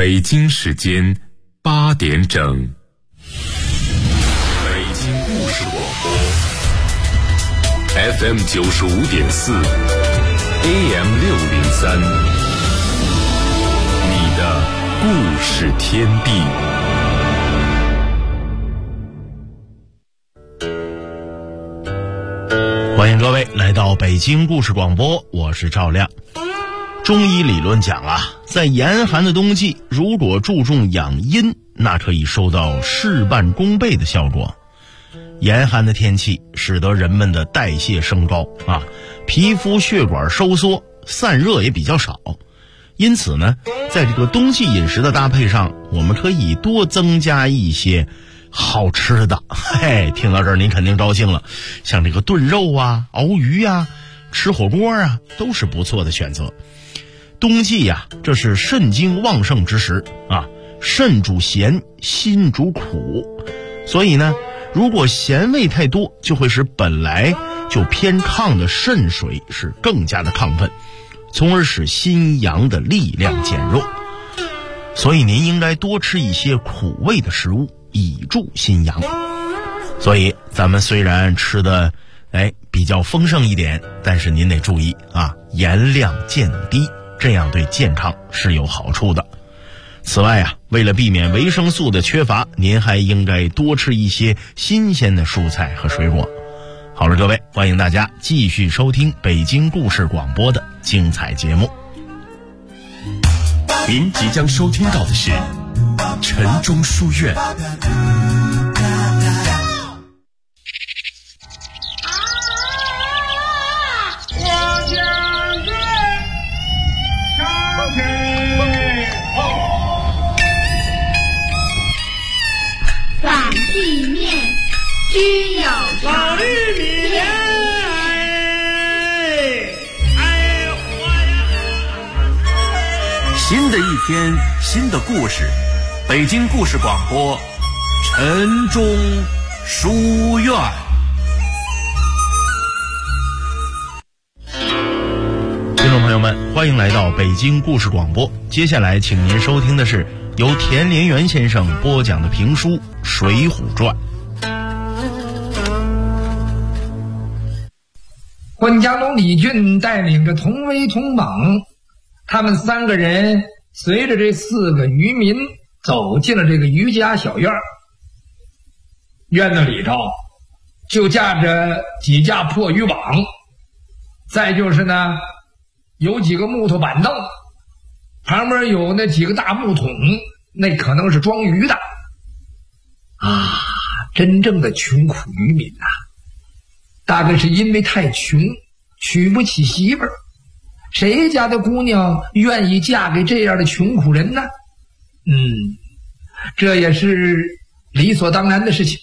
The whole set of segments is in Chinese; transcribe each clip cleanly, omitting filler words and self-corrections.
北京时间8点整。北京故事广播 FM 95.4 AM 603，你的故事天地。 欢迎各位来到北京故事广播，我是赵亮。中医理论讲啊，在严寒的冬季，如果注重养阴，那可以收到事半功倍的效果。严寒的天气使得人们的代谢升高啊，皮肤血管收缩，散热也比较少。因此呢，在这个冬季饮食的搭配上，我们可以多增加一些好吃的。嘿，听到这儿您肯定高兴了，像这个炖肉啊、熬鱼啊、吃火锅啊，都是不错的选择。冬季呀，这是肾精旺盛之时啊，肾主咸，心主苦，所以呢，如果咸味太多，就会使本来就偏亢的肾水是更加的亢奋，从而使心阳的力量减弱。所以您应该多吃一些苦味的食物，以助心阳。所以咱们虽然吃的比较丰盛一点，但是您得注意啊，盐量渐低，这样对健康是有好处的。此外啊，为了避免维生素的缺乏，您还应该多吃一些新鲜的蔬菜和水果。好了，各位，欢迎大家继续收听北京故事广播的精彩节目。 您即将收听到的是晨钟书院。 居有老玉米莲， 新的一天，新的故事，北京故事广播，晨钟书院。 听众朋友们，欢迎来到北京故事广播。接下来，请您收听的是由田连元先生播讲的评书《水浒传》。 混江龙李俊带领着童威童猛，他们3个人随着这4个渔民走进了这个渔家小院。院子里头就架着几架破渔网，再就是呢有几个木头板凳，旁边有那几个大木桶，那可能是装鱼的啊。真正的穷苦渔民啊，大概是因为太穷，娶不起媳妇儿。谁家的姑娘愿意嫁给这样的穷苦人呢？这也是理所当然的事情。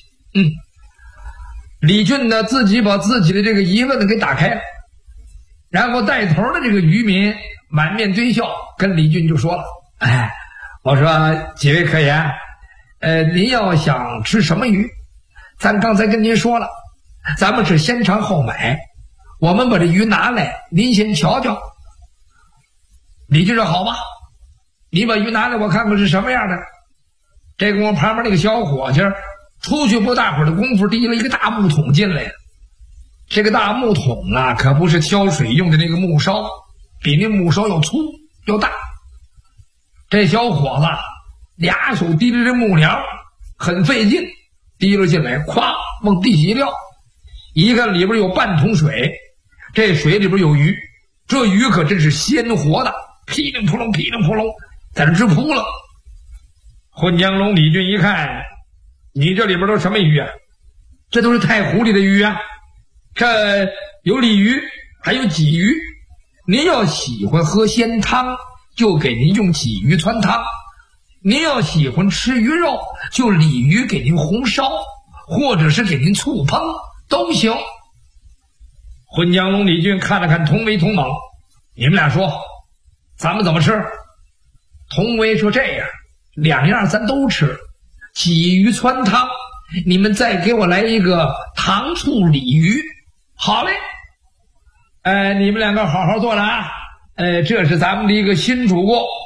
李俊呢，自己把自己的这个疑问给打开了，然后带头的这个渔民满面堆笑，跟李俊就说了：“我说几位客言，您要想吃什么鱼，咱刚才跟您说了。咱们是先尝后买，我们把这鱼拿来，您先瞧瞧。”李俊说：“好吧，你把鱼拿来，我看看是什么样的。”这个我旁边那个小伙计出去不大会儿的功夫，提了一个大木桶进来了。这个大木桶啊，可不是挑水用的那个木勺，比那木勺要粗要大。这小伙子俩手提着这木梁，很费劲，提了进来，咵往地下一撂。一看里边有半桶水，这水里边有鱼，这鱼可真是鲜活的，噼里扑隆噼里扑隆在这直扑了。混江龙李俊一看，你这里边都什么鱼啊？这都是太湖里的鱼啊，这有鲤鱼还有鲫鱼，您要喜欢喝鲜汤，就给您用鲫鱼汆汤；您要喜欢吃鱼肉，就鲤鱼给您红烧，或者是给您醋烹都行。混江龙李俊看了看童威童猛，你们俩说咱们怎么吃？童威说：“这样2样咱都吃，鲫鱼汆汤，你们再给我来一个糖醋鲤鱼。”好嘞，你们两个好好做了啊。这是咱们的一个新主顾，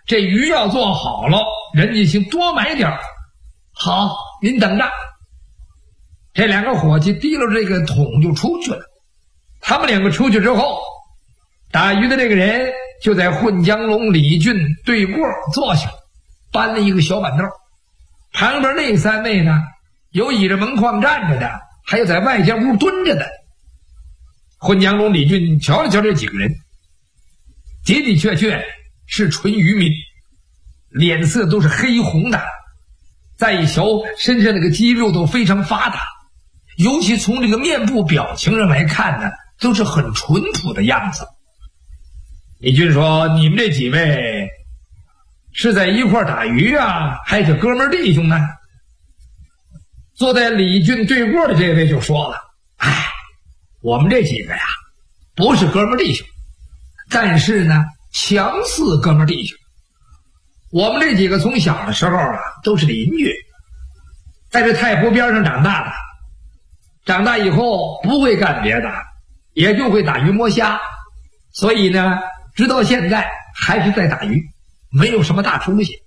这鱼要做好了，人家请多买点儿。好，您等着。这两个伙计提溜这个桶就出去了。他们两个出去之后，打鱼的这个人就在混江龙李俊对过坐下，搬了一个小板凳。旁边那3位呢，有倚着门框站着的，还有在外间屋蹲着的。混江龙李俊瞧了瞧这几个人，的的确确是纯渔民，脸色都是黑红的，再一瞧身上那个肌肉都非常发达，尤其从这个面部表情上来看呢，都是很淳朴的样子。李俊说：“你们这几位是在一块打鱼啊，还是哥们弟兄呢？”坐在李俊对过的这位就说了：“哎，我们这几个呀，不是哥们弟兄，但是呢，强似哥们弟兄。我们这几个从小的时候啊，都是邻居，在这太湖边上长大的。长大以后不会干别的，也就会打鱼摸虾，所以呢，直到现在还是在打鱼，没有什么大出息。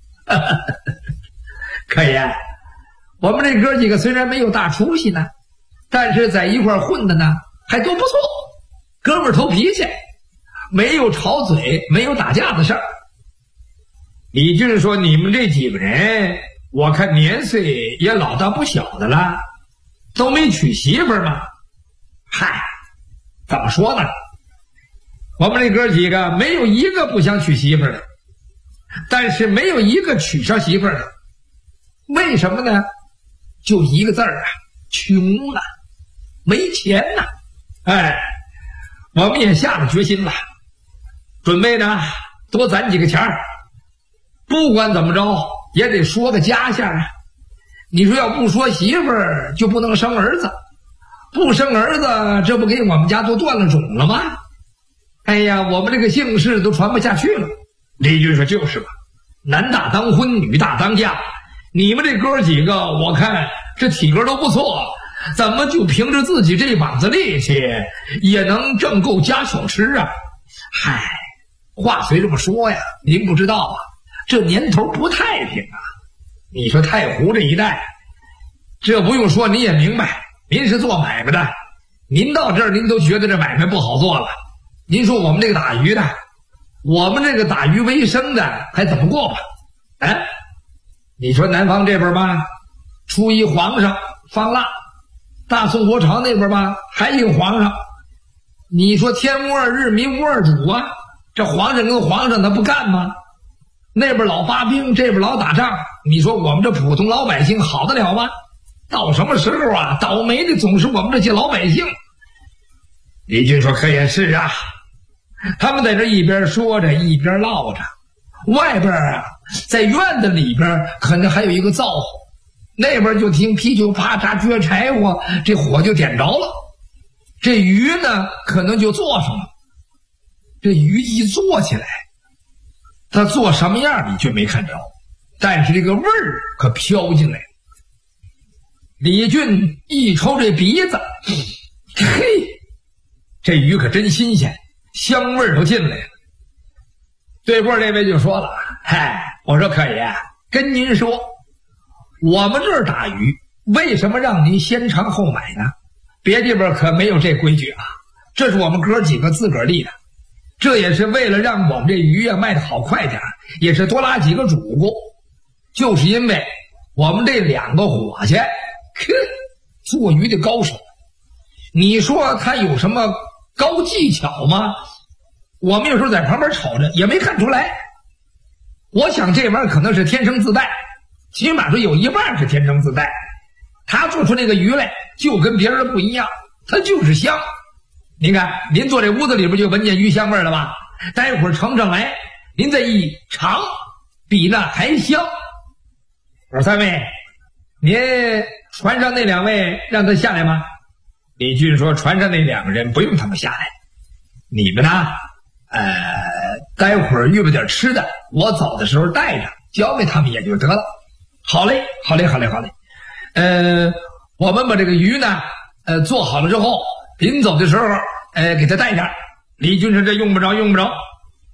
可言，我们这哥几个虽然没有大出息呢，但是在一块混的呢，还都不错，哥们儿头脾气，没有吵嘴，没有打架的事儿。”李俊说：“你们这几个人，我看年岁也老大不小的了，都没娶媳妇儿吗？”嗨，怎么说呢？我们这哥几个没有一个不想娶媳妇儿的，但是没有一个娶上媳妇儿的。为什么呢？就一个字儿啊，穷啊，没钱呐。哎，我们也下了决心了，准备呢多攒几个钱儿。不管怎么着也得说个家相啊！你说要不说媳妇儿，就不能生儿子，不生儿子，这不给我们家都断了种了吗？哎呀，我们这个姓氏都传不下去了。李俊说：“就是吧，男大当婚，女大当嫁。你们这哥几个，我看这体格都不错，怎么就凭着自己这膀子力气，也能挣够家小吃啊？”嗨，话虽这么说呀，您不知道啊，这年头不太平啊！你说太湖这一带，这不用说你也明白，您是做买卖的，您到这儿您都觉得这买卖不好做了。您说我们这个打鱼的，我们这个打鱼为生的还怎么过吧？哎，你说南方这边吧，初一皇上放腊，大宋国朝那边吧，还一个皇上。你说天无二日，民无二主啊，这皇上跟皇上他不干吗？那边老发兵，这边老打仗，你说我们这普通老百姓好得了吗？到什么时候啊，倒霉的总是我们这些老百姓。李俊说：“可也是啊。”他们在这一边说着一边唠着，外边啊，在院子里边可能还有一个灶火，那边就听噼里啪嚓撅柴火，这火就点着了，这鱼呢可能就做上了。这鱼一做起来，它做什么样你却没看着，但是这个味儿可飘进来了。李俊一抽这鼻子，嘿，这鱼可真新鲜，香味儿都进来了。对过这位就说了：“嗨，我说可爷，跟您说，我们这儿打鱼，为什么让您先尝后买呢？别地方可没有这规矩啊，这是我们哥几个自个儿立的。这也是为了让我们这鱼啊卖得好快点，也是多拉几个主顾。就是因为我们这两个伙计，做鱼的高手，你说他有什么高技巧吗？我们有时候在旁边瞅着也没看出来。我想这玩意儿可能是天生自带，起码说有一半是天生自带。他做出那个鱼来就跟别人不一样，他就是香。您看，您坐这屋子里边就闻见鱼香味了吧？待会儿盛上来，您再一尝，比那还香。我说三位，您船上那两位让他下来吗？李俊说：“船上那两个人不用他们下来，你们呢？待会儿预备点吃的，我走的时候带着，交给他们也就得了。”好嘞，好嘞，好嘞，好嘞。我们把这个鱼呢，做好了之后，临走的时候，给他带上。李俊说：“这用不着，用不着。”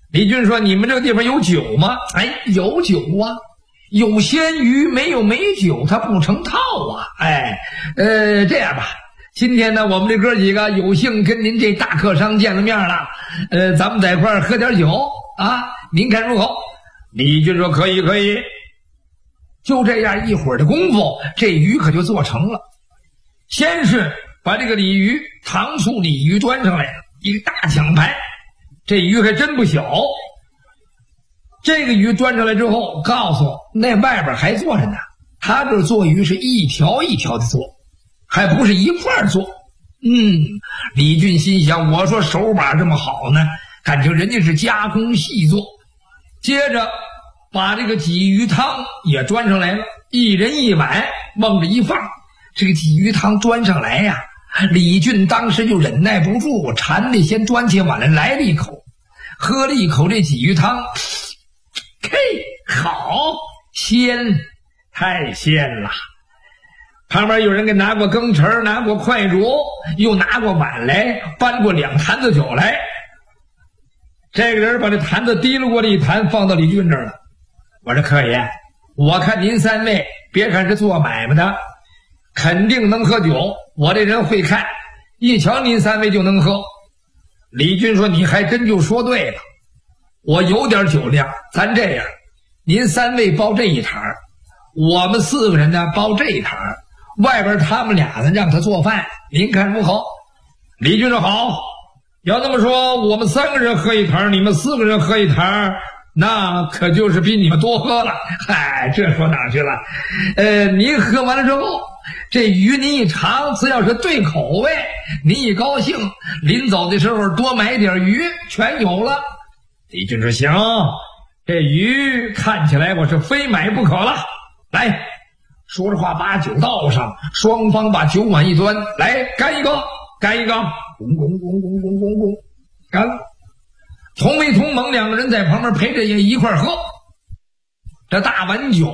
李俊说：“你们这个地方有酒吗？”哎，有酒啊，有鲜鱼没有美酒，它不成套啊。这样吧，今天呢，我们这哥几个有幸跟您这大客商见了面了，咱们在一块儿喝点酒啊，您看如何？李俊说：“可以，可以。”就这样一会儿的功夫，这鱼可就做成了。先是把这个鲤鱼，糖醋鲤鱼端上来了，一个大奖牌。这鱼还真不小。这个鱼端上来之后，告诉我那外边还做着呢。他这做鱼是一条一条的做，还不是一块做。李俊心想，我说手把这么好呢，感情人家是加工细做。接着把这个鲫鱼汤也端上来了，一人一碗，往这一放。这个鲫鱼汤端上来呀，李俊当时就忍耐不住，馋得先端起碗来了一口，喝了一口这鲫鱼汤，嘿，好鲜，太鲜了。旁边有人给拿过羹匙，拿过筷箸，又拿过碗来，搬过2坛子酒来。这个人把这坛子提了过来一坛，放到李俊这儿了。我说：“客爷，我看您3位别看是做买卖的，肯定能喝酒，我这人会看，一瞧您3位就能喝。”李俊说：“你还真就说对了，我有点酒量，咱这样，您3位包这一坛，我们4个人呢包这一坛，外边他们俩呢让他做饭，您看如何？”李俊说：“好，要这么说，我们3个人喝一坛，你们4个人喝一坛，那可就是比你们多喝了。”嗨，这说哪去了？您喝完了之后，这鱼您一尝，只要是对口味，您一高兴，临走的时候多买点鱼，全有了。李俊说：“行，这鱼看起来我是非买不可了。来，说着话把酒倒上，双方把酒碗一端，来干一个，干一个，咣咣咣咣咣咣咣，干了。同没同盟2个人在旁边陪着也一块喝。这大碗酒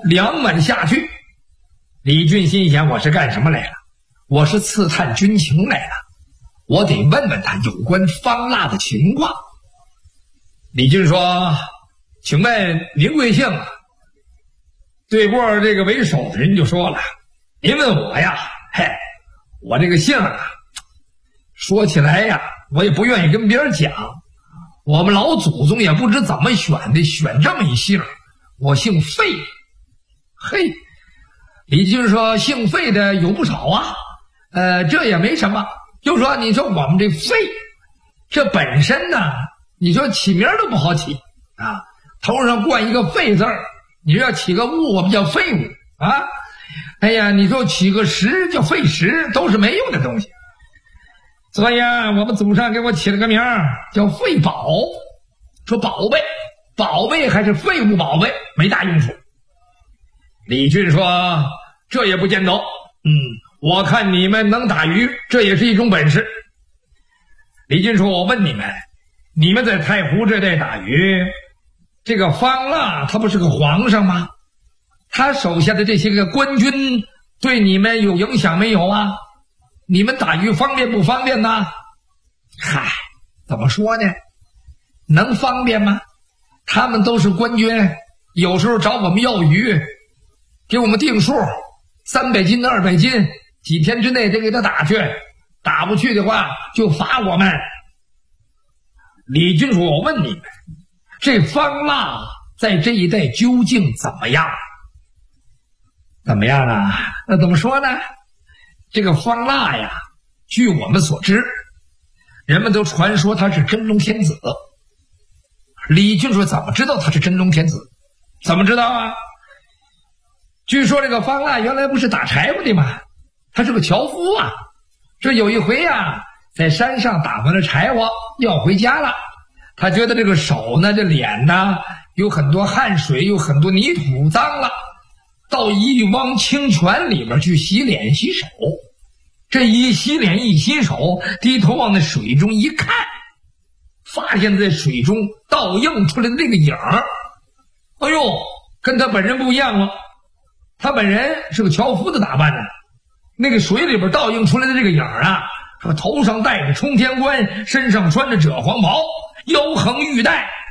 2碗下去，李俊心想，我是干什么来了？我是刺探军情来了，我得问问他有关方腊的情况。李俊说：“请问您贵姓啊？”对过这个为首的人就说了：“您问我呀，我这个姓啊，说起来呀，我也不愿意跟别人讲，我们老祖宗也不知怎么选的，选这么一姓，我姓费。”嘿，李俊说：“姓费的有不少啊，这也没什么。就说你说我们这费，这本身呢，你说起名都不好起啊，头上冠一个费字儿，你说要起个物，我们叫废物啊。哎呀，你说起个石叫废石，都是没用的东西。所以啊，我们祖上给我起了个名叫废宝，说宝贝，宝贝还是废物宝贝，没大用处。”李俊说：“这也不见得，我看你们能打鱼，这也是一种本事。”李俊说：“我问你们，你们在太湖这带打鱼，这个方腊他不是个皇上吗？他手下的这些个官军对你们有影响没有啊？你们打鱼方便不方便呢？”嗨，怎么说呢？能方便吗？他们都是官军，有时候找我们要鱼，给我们定数，300斤200斤，几天之内得给他打去，打不去的话就罚我们。李俊说：“我问你们，这方腊在这一带究竟怎么样？”怎么样啊？那怎么说呢？这个方腊呀，据我们所知，人们都传说他是真龙天子。李俊说：“怎么知道他是真龙天子？怎么知道啊？据说这个方腊原来不是打柴火的吗？他是个樵夫啊。这有一回啊，在山上打完了柴火，要回家了。他觉得这个手呢，这脸呢，有很多汗水，有很多泥土，脏了，到一汪清泉里边去洗脸洗手。这一洗脸一洗手，低头往那水中一看，发现在水中倒映出来的那个影儿，哎呦，跟他本人不一样了。他本人是个樵夫的打扮呢，那个水里边倒映出来的这个影儿啊，说头上戴着冲天冠，身上穿着赭黄袍，腰横玉带，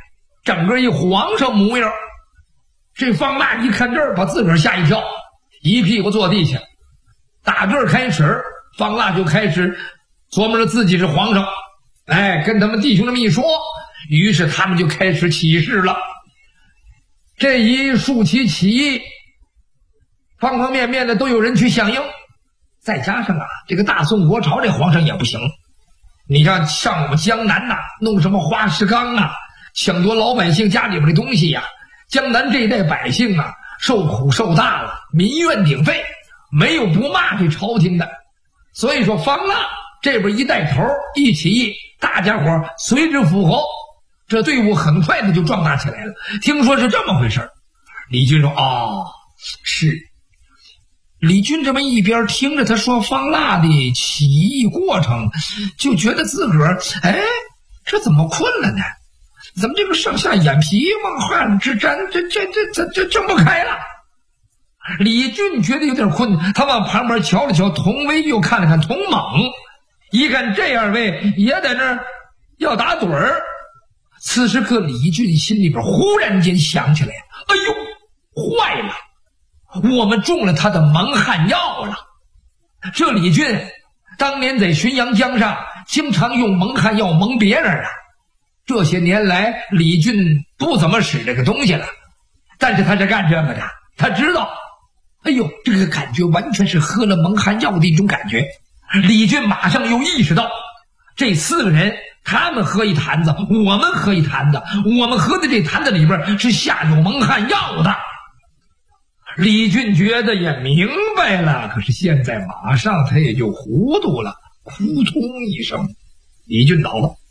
整个一皇上模样。这方腊一看这儿，把自个儿吓一跳，一屁股坐地下。打这儿开始，方腊就开始琢磨着自己是皇上，跟他们弟兄这么一说，于是他们就开始起事了。这一竖起起义，方方面面的都有人去响应。再加上这个大宋国朝这皇上也不行，你像上我们江南弄什么花石纲抢夺老百姓家里边的东西江南这一代百姓受苦受大了，民怨鼎沸，没有不骂这朝廷的。所以说方腊这边一带头一起义，大家伙随之附和，这队伍很快的就壮大起来了。听说是这么回事，李俊说是。李俊这么一边听着他说方腊的起义过程，就觉得自个儿这怎么困了呢？怎么这个上下眼皮往汗之沾，这睁不开了。李俊觉得有点困，他往旁边瞧了瞧，童威又看了看童猛，一看这二位也在那儿要打盹儿。此时可李俊心里边忽然间想起来，哎呦，坏了，我们中了他的蒙汗药了。这李俊当年在浔阳江上经常用蒙汗药蒙别人这些年来李俊不怎么使这个东西了，但是他是干这个的，他知道哎呦，这个感觉完全是喝了蒙汗药的一种感觉。李俊马上又意识到，这4个人他们喝一坛子，我们喝一坛子，我们喝的这坛子里边是下有蒙汗药的。李俊觉得也明白了，可是现在马上他也就糊涂了，扑通一声，李俊倒了。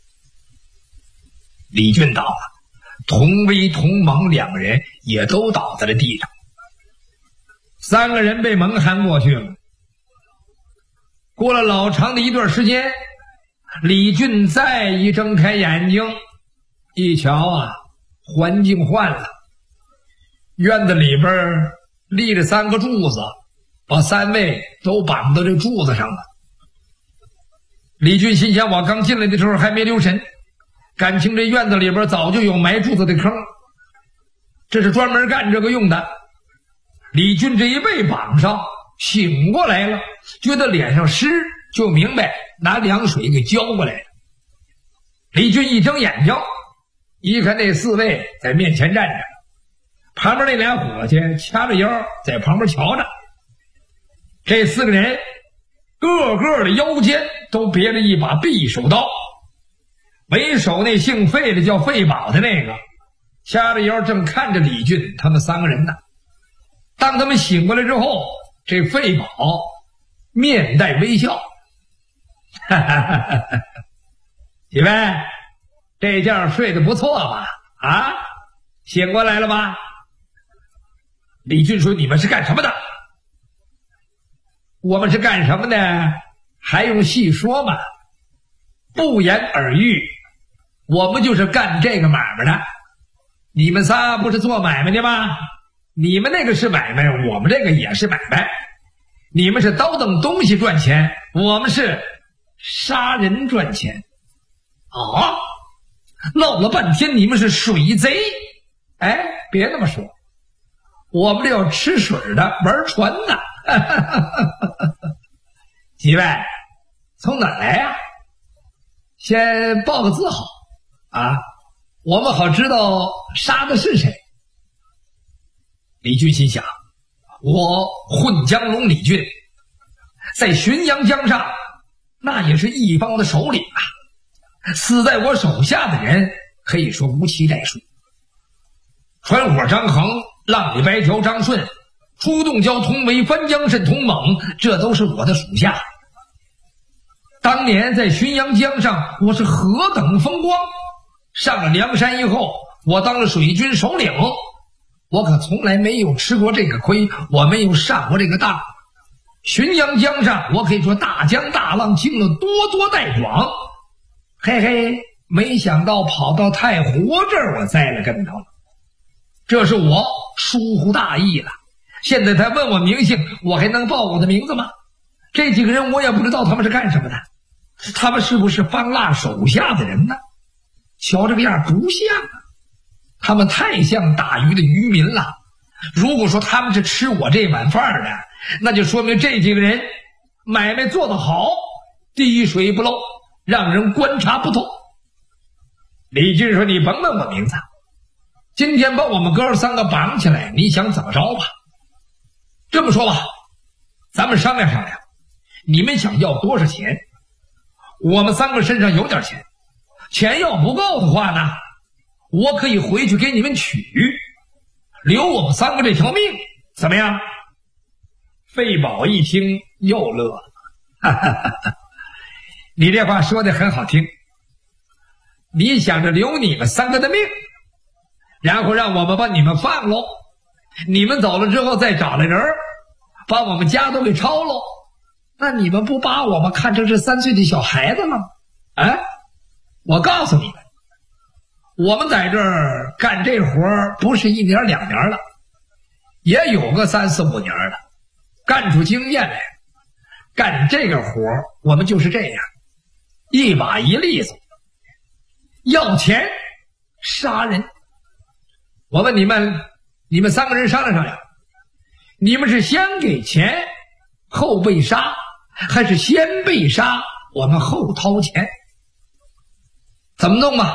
童威、童猛2个人也都倒在了地上。3个人被蒙汗过去了。过了老长的一段时间，李俊再一睁开眼睛，一瞧环境换了，院子里边立着3个柱子，把3位都绑到这柱子上了。李俊心想，我刚进来的时候还没留神，感情这院子里边早就有埋柱子的坑，这是专门干这个用的。李俊这一被绑上，醒过来了，觉得脸上湿，就明白拿凉水给浇过来了。李俊一睁眼睛，一看那4位在面前站着，旁边那俩伙计掐着腰在旁边瞧着。这4个人个个的腰间都别了一把匕首刀，为首那姓费的叫费宝的那个掐着腰正看着李俊他们3个人呢。当他们醒过来之后，这费宝面带微笑，几位这觉睡得不错吧？醒过来了吧？李俊说，你们是干什么的？我们是干什么的还用细说吗？不言而喻，我们就是干这个买卖的。你们仨不是做买卖的吗？你们那个是买卖，我们这个也是买卖。你们是倒腾东西赚钱，我们是杀人赚钱。闹了半天你们是水贼。别那么说，我们这要吃水的，玩船的。几位从哪儿来呀？先报个字好我们好知道杀的是谁。李俊心想，我混江龙李俊，在浔阳江上那也是一方的首领死在我手下的人可以说无期待数。传火张衡、浪里白条张顺、出洞蛟童维、翻江蜃童猛，这都是我的属下。当年在浔阳江上我是何等风光，上了梁山以后我当了水军首领，我可从来没有吃过这个亏，我没有上过这个当。浔阳江上我可以说大江大浪经了多带壮，没想到跑到太湖这儿我栽了跟头了，这是我疏忽大意了。现在他问我名姓，我还能报我的名字吗？这几个人我也不知道他们是干什么的，他们是不是方腊手下的人呢？瞧这个样不像他们太像打鱼的渔民了。如果说他们是吃我这碗饭的，那就说明这几个人买卖做得好，滴水不漏，让人观察不透。李俊说：“你甭问我名字，今天把我们哥3个绑起来，你想怎么着吧？这么说吧，咱们商量商量，你们想要多少钱？我们3个身上有点钱，钱要不够的话呢，我可以回去给你们取，留我们3个这条命，怎么样？”费宝一听又乐了，哈哈哈哈，你这话说的很好听，你想着留你们3个的命，然后让我们把你们放喽，你们走了之后再找来人把我们家都给抄喽，那你们不把我们看成是3岁的小孩子吗？我告诉你们，我们在这儿干这活不是1年2年了，也有个3、4、5年了，干出经验来。干这个活我们就是这样，一把一利索，要钱杀人。我问你们3个人商量商量，你们是先给钱后被杀，还是先被杀我们后掏钱？怎么弄吧？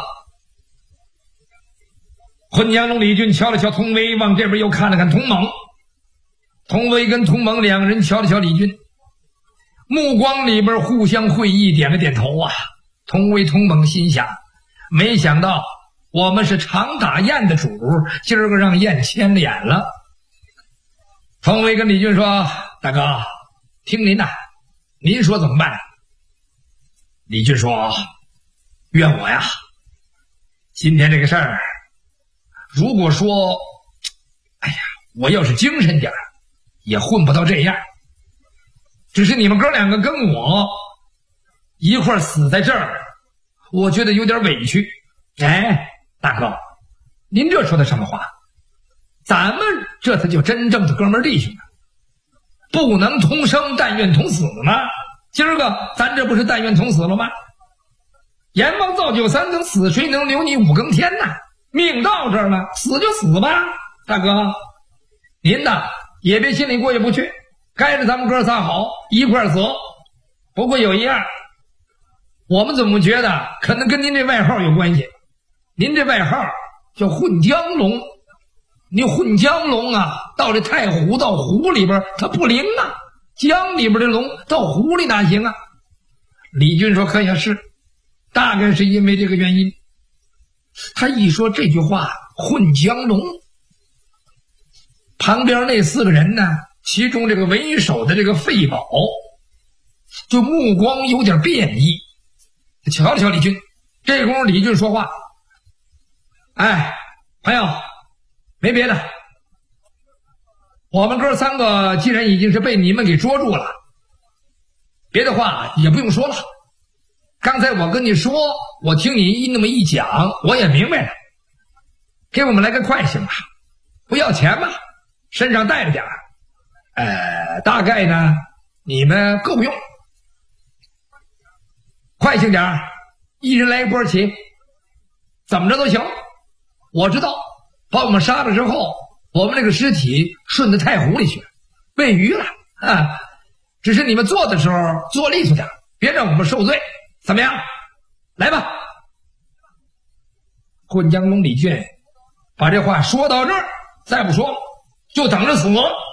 混江龙李俊瞧了瞧童威，往这边又看了看童猛。童威跟童猛2个人瞧了瞧李俊，目光里边互相会意，点了点头啊。童威童猛心想，没想到我们是常打雁的主，今儿个让雁牵脸了。童威跟李俊说：“大哥，听您的，您说怎么办？”李俊说：“怨我呀，今天这个事儿，如果说，我要是精神点也混不到这样，只是你们哥2个跟我一块死在这儿，我觉得有点委屈。”大哥，您这说的什么话？咱们这才叫真正的哥们弟兄啊，不能同生但愿同死吗？今儿个咱这不是但愿同死了吗？阎王造就3更死，谁能留你5更天呢？命到这儿了，死就死吧。大哥，您呢也别心里过意不去，该着咱们哥仨好，一块死。不过有一样，我们怎么觉得可能跟您这外号有关系？您这外号叫混江龙，你混江龙啊，到这太湖到湖里边它不灵啊，江里边的龙到湖里哪行啊？李俊说：“可也是，大概是因为这个原因。”他一说这句话，混江龙，旁边那4个人呢，其中这个为首的这个费宝就目光有点变异，瞧了瞧李俊。这功夫李俊说话：“朋友，没别的，我们哥3个既然已经是被你们给捉住了，别的话也不用说了。刚才我跟你说，我听你那么一讲，我也明白了。给我们来个快行吧，不要钱吧，身上带着点大概呢你们够用，快行点，一人来一波起，怎么着都行。我知道把我们杀了之后，我们这个尸体顺着太湖里去喂鱼了只是你们做的时候做利索点，别让我们受罪，怎么样？来吧。混江龙李俊把这话说到这儿，再不说了，就等着死。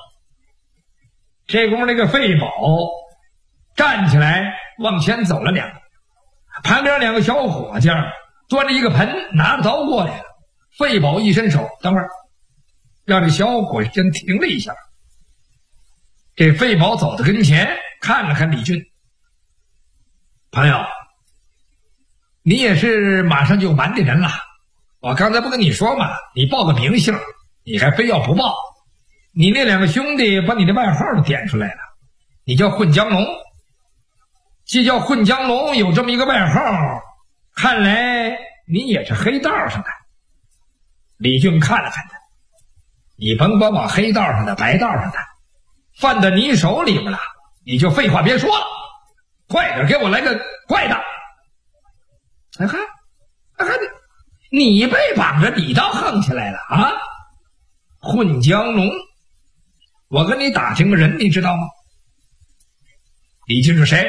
这功夫那个费宝站起来往前走了2个，旁边2个小伙计端着一个盆，拿着刀过来了。费宝一伸手，等会儿，让这小伙先停了一下。这费宝走到跟前，看了看李俊：“朋友，你也是马上就完的人了，我刚才不跟你说嘛，你报个名姓，你还非要不报。你那2个兄弟把你的外号都点出来了，你叫混江龙。既叫混江龙，有这么一个外号，看来你也是黑道上的。”李俊看了看他：“你甭管往黑道上的白道上的，犯到你手里边了，你就废话别说了，快点给我来个快的。 你被绑着，你倒横起来了啊！混江龙，我跟你打听个人，你知道吗？李俊是谁？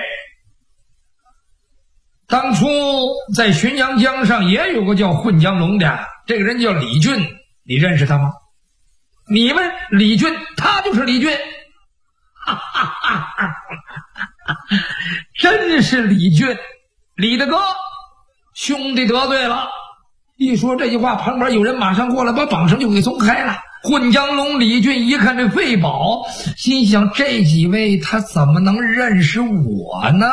当初在浔阳江上也有个叫混江龙的，这个人叫李俊，你认识他吗？你问李俊，他就是李俊。哈哈哈哈哈！真是李俊，李大哥，兄弟得罪了。一说这句话，旁边有人马上过来把绑绳就给松开了。混江龙李俊一看这费宝，心想这几位他怎么能认识我呢？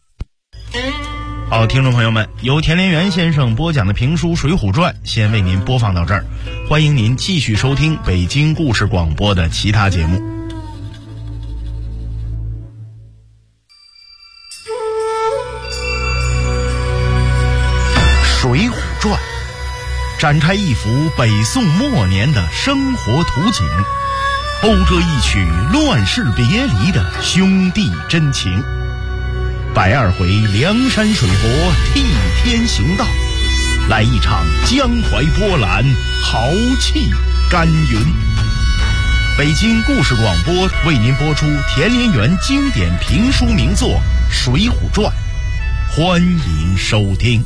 好，听众朋友们，由田连元先生播讲的评书《水浒传》先为您播放到这儿，欢迎您继续收听北京故事广播的其他节目。《水浒传》展开一幅北宋末年的生活图景，勾勒一曲乱世别离的兄弟真情。120回梁山水泊替天行道，来一场江淮波澜，豪气干云。北京故事广播为您播出田连元经典评书名作《水浒传》，欢迎收听。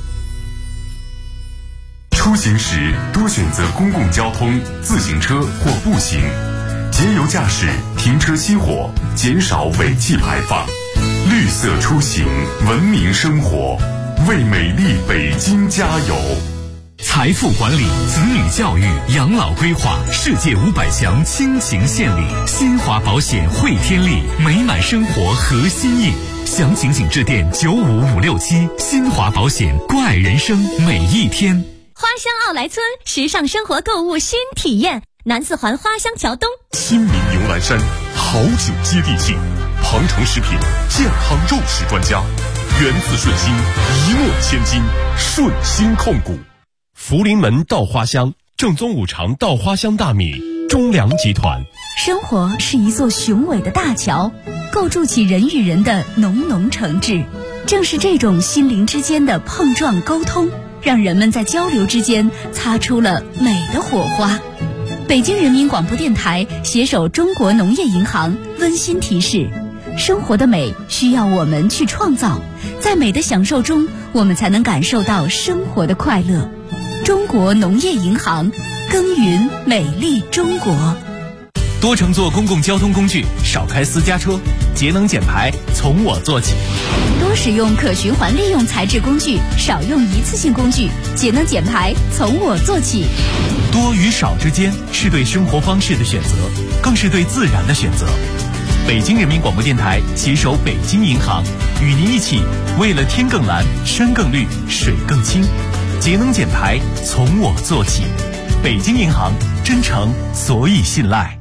出行时多选择公共交通、自行车或步行，节油驾驶，停车熄火，减少尾气排放。绿色出行，文明生活，为美丽北京加油！ 财富管理、子女教育、养老规划，世界500强倾情献礼，新华保险汇天利，美满生活核心印。详情请致电95567，新华保险，关爱人生每一天。 花乡奥莱村时尚生活购物新体验，南四环花乡桥东。 新民牛栏山，好酒接地气。庞城食品健康肉食专家，源自顺心，一诺千金，顺心控股。福临门稻花香，正宗五常稻花香大米，中粮集团。 生活是一座雄伟的大桥，构筑起人与人的浓浓诚挚。正是这种心灵之间的碰撞沟通，让人们在交流之间擦出了美的火花。北京人民广播电台携手中国农业银行温馨提示：生活的美需要我们去创造，在美的享受中，我们才能感受到生活的快乐。中国农业银行，耕耘美丽中国。 多乘坐公共交通工具，少开私家车，节能减排从我做起。 多使用可循环利用材质工具，少用一次性工具，节能减排从我做起。 多与少之间是对生活方式的选择，更是对自然的选择。北京人民广播电台携手北京银行，与您一起为了天更蓝、山更绿、水更清，节能减排从我做起。北京银行，真诚所以信赖。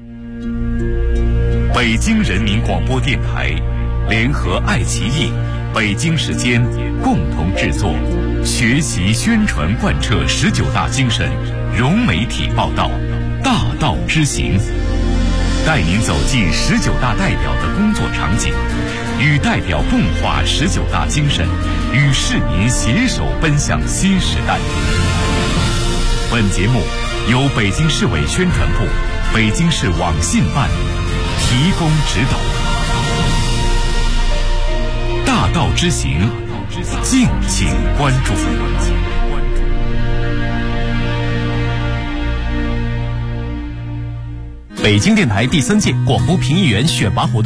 北京人民广播电台联合爱奇艺、北京时间共同制作，学习宣传贯彻19大精神，融媒体报道，大道之行，带您走进19大代表的工作场景，与代表共话19大精神，与市民携手奔向新时代。本节目由北京市委宣传部、北京市网信办提供指导。大道之行，敬请关注。 北京电台第3届广播评议员选拔活动